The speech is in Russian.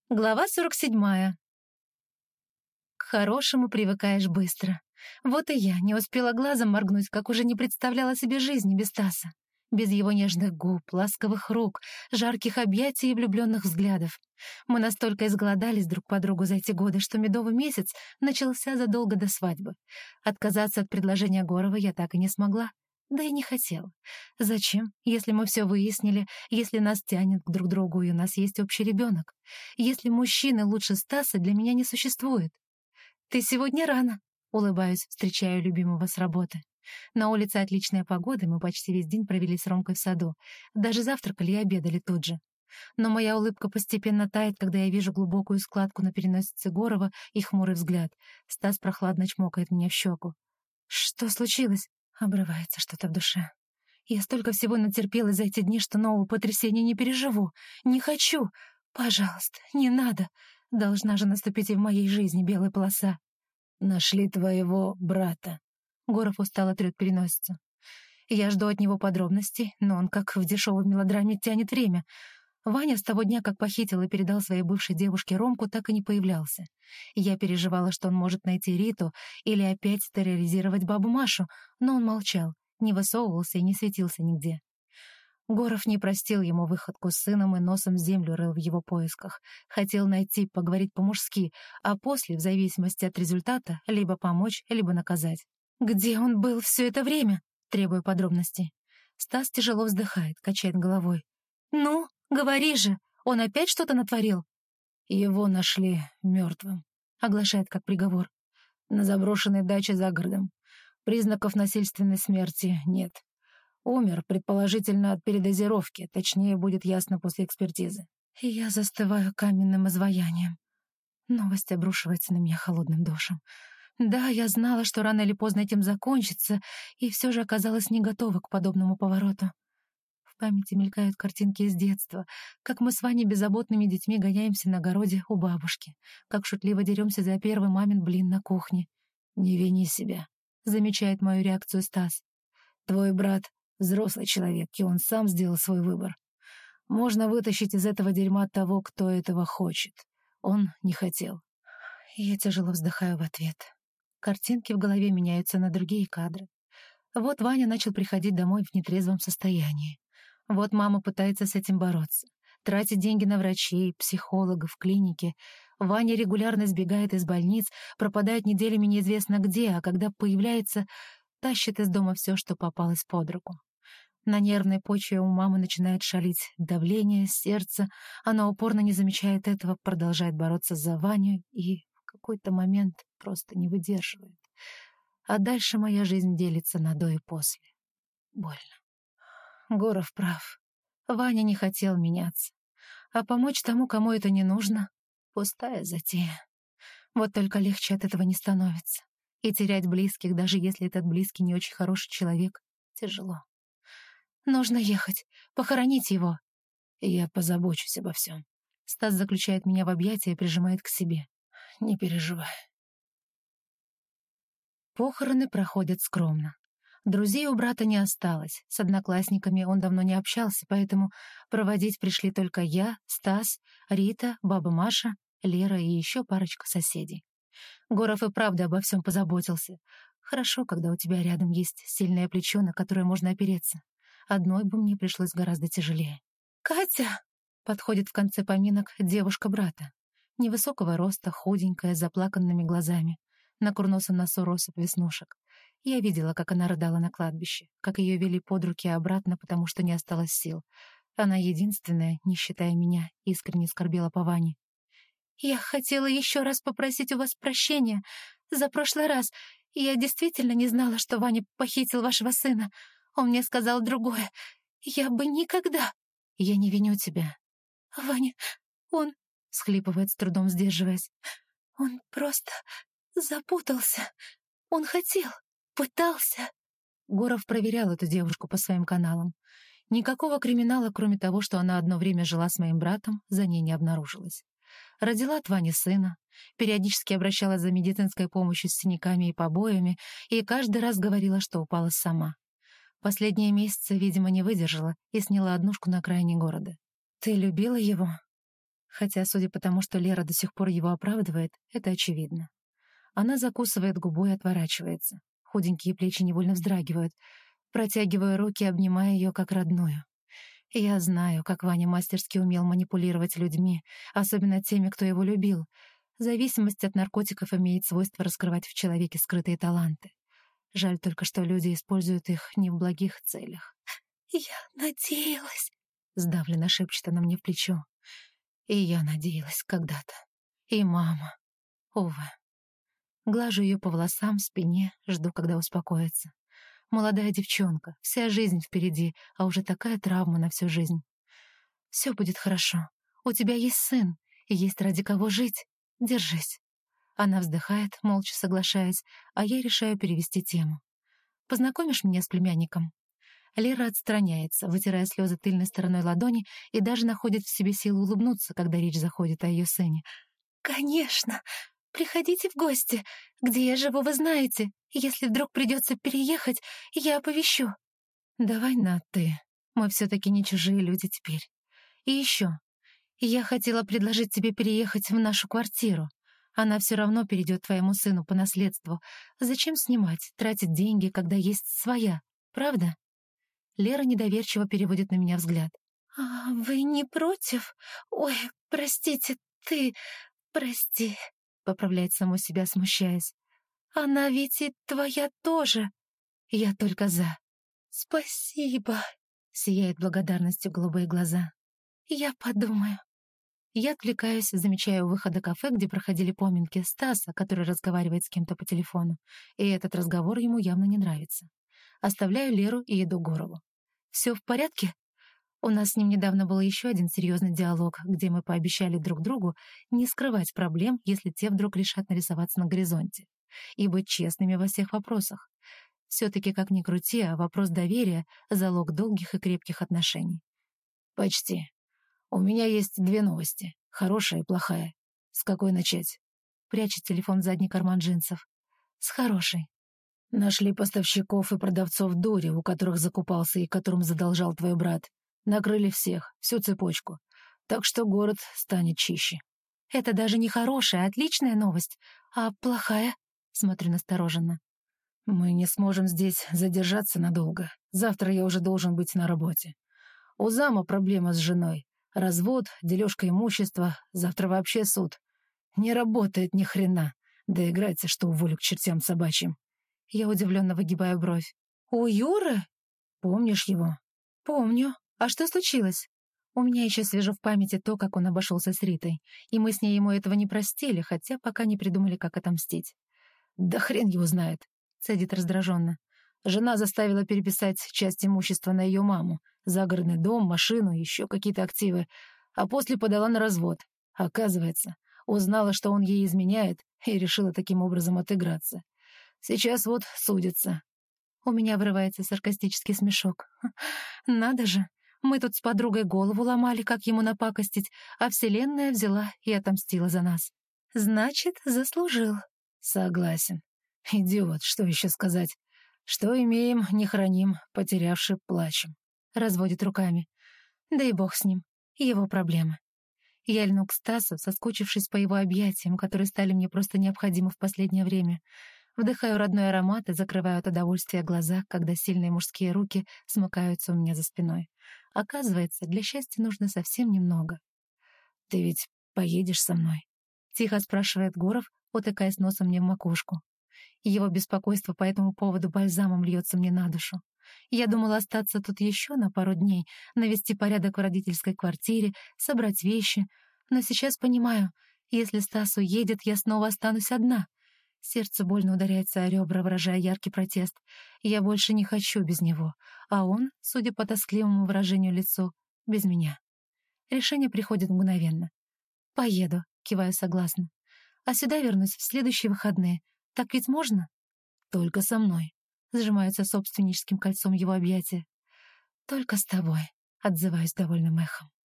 Глава 47. К хорошему привыкаешь быстро. Вот и я не успела глазом моргнуть, как уже не представляла себе жизни без Стаса. Без его нежных губ, ласковых рук, жарких объятий и влюбленных взглядов. Мы настолько изголодались друг по другу за эти годы, что медовый месяц начался задолго до свадьбы. Отказаться от предложения Горова я так и не смогла. Да и не хотела. Зачем, если мы все выяснили, если нас тянет к друг другу и у нас есть общий ребенок? Если мужчины лучше Стаса для меня не существует? «Ты сегодня рано», — улыбаюсь, встречаю любимого с работы. На улице отличная погода, мы почти весь день провели с Ромкой в саду. Даже завтракали и обедали тут же. Но моя улыбка постепенно тает, когда я вижу глубокую складку на переносице Горова и хмурый взгляд. Стас прохладно чмокает меня в щеку. «Что случилось?» Обрывается что-то в душе. Я столько всего натерпелась за эти дни, что нового потрясения не переживу. Не хочу. Пожалуйста, не надо. Должна же наступить и в моей жизни белая полоса. Нашли твоего брата. Горов устало трет переносицу. Я жду от него подробностей, но он, как в дешевой мелодраме, тянет время. Ваня с того дня, как похитил и передал своей бывшей девушке Ромку, так и не появлялся. Я переживала, что он может найти Риту или опять терроризировать бабу Машу, но он молчал, не высовывался и не светился нигде. Горов не простил ему выходку с сыном и носом землю рыл в его поисках. Хотел найти, поговорить по-мужски, а после, в зависимости от результата, либо помочь, либо наказать. «Где он был все это время?» — требую подробностей. Стас тяжело вздыхает, качает головой. «Ну, говори же, он опять что-то натворил?» Его нашли мертвым, оглашает как приговор. На заброшенной даче за городом. Признаков насильственной смерти нет. Умер, предположительно, от передозировки, точнее, будет ясно после экспертизы. Я застываю каменным изваянием. Новость обрушивается на меня холодным душем. Да, я знала, что рано или поздно этим закончится, и все же оказалась не готова к подобному повороту. В памяти мелькают картинки из детства, как мы с Ваней беззаботными детьми гоняемся на огороде у бабушки, как шутливо деремся за первый мамин блин на кухне. «Не вини себя», — замечает мою реакцию Стас. «Твой брат — взрослый человек, и он сам сделал свой выбор. Можно вытащить из этого дерьма того, кто этого хочет. Он не хотел». Я тяжело вздыхаю в ответ. Картинки в голове меняются на другие кадры. Вот Ваня начал приходить домой в нетрезвом состоянии. Вот мама пытается с этим бороться. Тратит деньги на врачей, психологов, клиники. Ваня регулярно сбегает из больниц, пропадает неделями неизвестно где, а когда появляется, тащит из дома все, что попалось под руку. На нервной почве у мамы начинает шалить давление, сердце. Она упорно не замечает этого, продолжает бороться за Ваню и в какой-то момент просто не выдерживает. А дальше моя жизнь делится на до и после. Больно. Горов прав. Ваня не хотел меняться. А помочь тому, кому это не нужно, пустая затея. Вот только легче от этого не становится. И терять близких, даже если этот близкий не очень хороший человек, тяжело. Нужно ехать, похоронить его. Я позабочусь обо всем. Стас заключает меня в объятия и прижимает к себе. Не переживай. Похороны проходят скромно. Друзей у брата не осталось. С одноклассниками он давно не общался, поэтому проводить пришли только я, Стас, Рита, баба Маша, Лера и еще парочка соседей. Горов и правда обо всем позаботился. Хорошо, когда у тебя рядом есть сильное плечо, на которое можно опереться. Одной бы мне пришлось гораздо тяжелее. «Катя!» — подходит в конце поминок девушка брата. Невысокого роста, худенькая, с заплаканными глазами. На курносом носу россыпь веснушек. Я видела, как она рыдала на кладбище, как ее вели под руки обратно, потому что не осталось сил. Она единственная, не считая меня, искренне скорбела по Ване. «Я хотела еще раз попросить у вас прощения за прошлый раз. Я действительно не знала, что Ваня похитил вашего сына. Он мне сказал другое. Я бы никогда...» «Я не виню тебя». «Ваня, он...» — схлипывает, с трудом сдерживаясь. «Он просто запутался. Он хотел, пытался...» Горов проверял эту девушку по своим каналам. Никакого криминала, кроме того, что она одно время жила с моим братом, за ней не обнаружилось. Родила от Вани сына, периодически обращалась за медицинской помощью с синяками и побоями, и каждый раз говорила, что упала сама. Последние месяцы, видимо, не выдержала и сняла однушку на окраине города. «Ты любила его?» Хотя, судя по тому, что Лера до сих пор его оправдывает, это очевидно. Она закусывает губу и отворачивается. Худенькие плечи невольно вздрагивают. Протягиваю руки, обнимая ее как родную. Я знаю, как Ваня мастерски умел манипулировать людьми, особенно теми, кто его любил. Зависимость от наркотиков имеет свойство раскрывать в человеке скрытые таланты. Жаль только, что люди используют их не в благих целях. «Я надеялась», — сдавленно шепчет она мне в плечо. И я надеялась когда-то. И мама. Увы. Глажу ее по волосам, спине, жду, когда успокоится. Молодая девчонка, вся жизнь впереди, а уже такая травма на всю жизнь. Все будет хорошо. У тебя есть сын, и есть ради кого жить. Держись. Она вздыхает, молча соглашаясь, а я решаю перевести тему. Познакомишь меня с племянником? Лера отстраняется, вытирая слезы тыльной стороной ладони, и даже находит в себе силу улыбнуться, когда речь заходит о ее сыне. «Конечно! Приходите в гости. Где я живу, вы знаете. Если вдруг придется переехать, я оповещу». «Давай на «ты». Мы все-таки не чужие люди теперь. И еще. Я хотела предложить тебе переехать в нашу квартиру. Она все равно перейдет твоему сыну по наследству. Зачем снимать, тратить деньги, когда есть своя? Правда?» Лера недоверчиво переводит на меня взгляд. «А вы не против? Ой, простите, ты... прости», — поправляет саму себя, смущаясь. «Она ведь и твоя тоже». «Я только за». «Спасибо», — сияет благодарностью голубые глаза. «Я подумаю». Я отвлекаюсь, замечая у выхода кафе, где проходили поминки, Стаса, который разговаривает с кем-то по телефону. И этот разговор ему явно не нравится. Оставляю Леру и иду к Горову. «Все в порядке?» У нас с ним недавно был еще один серьезный диалог, где мы пообещали друг другу не скрывать проблем, если те вдруг решат нарисоваться на горизонте, и быть честными во всех вопросах. Все-таки, как ни крути, а вопрос доверия — залог долгих и крепких отношений. «Почти. У меня есть 2 новости. Хорошая и плохая. С какой начать?» Прячет телефон в задний карман джинсов. «С хорошей». «Нашли поставщиков и продавцов дури, у которых закупался и которым задолжал твой брат. Накрыли всех, всю цепочку. Так что город станет чище». «Это даже не хорошая, а отличная новость. А плохая?» Смотрю настороженно. «Мы не сможем здесь задержаться надолго. Завтра я уже должен быть на работе. У зама проблема с женой. Развод, дележка имущества, завтра вообще суд. Не работает ни хрена. Доиграется, что уволю к чертям собачьим». Я удивленно выгибаю бровь. «У Юры? Помнишь его?» «Помню. А что случилось?» У меня еще свежо в памяти то, как он обошелся с Ритой, и мы с ней ему этого не простили, хотя пока не придумали, как отомстить. «Да хрен его знает», — цедит раздраженно. «Жена заставила переписать часть имущества на ее маму. Загородный дом, машину, еще какие-то активы. А после подала на развод. Оказывается, узнала, что он ей изменяет, и решила таким образом отыграться. Сейчас вот судится». У меня вырывается саркастический смешок. «Надо же! Мы тут с подругой голову ломали, как ему напакостить, а Вселенная взяла и отомстила за нас. Значит, заслужил». «Согласен. Идиот, что еще сказать? Что имеем, не храним, потерявши плачем». Разводит руками. Да и бог с ним. Его проблемы. Я льну к Стасу, соскучившись по его объятиям, которые стали мне просто необходимы в последнее время. Вдыхаю родной аромат и закрываю от удовольствия глаза, когда сильные мужские руки смыкаются у меня за спиной. Оказывается, для счастья нужно совсем немного. «Ты ведь поедешь со мной?» — тихо спрашивает Гуров, утыкаясь носом мне в макушку. Его беспокойство по этому поводу бальзамом льется мне на душу. Я думала остаться тут еще на пару дней, навести порядок в родительской квартире, собрать вещи. Но сейчас понимаю, если Стас уедет, я снова останусь одна. Сердце больно ударяется о ребра, выражая яркий протест. Я больше не хочу без него, а он, судя по тоскливому выражению лицу, без меня. Решение приходит мгновенно. «Поеду», — киваю согласно. «А сюда вернусь в следующие выходные. Так ведь можно?» «Только со мной», — сжимаются собственническим кольцом его объятия. «Только с тобой», — отзываюсь довольным эхом.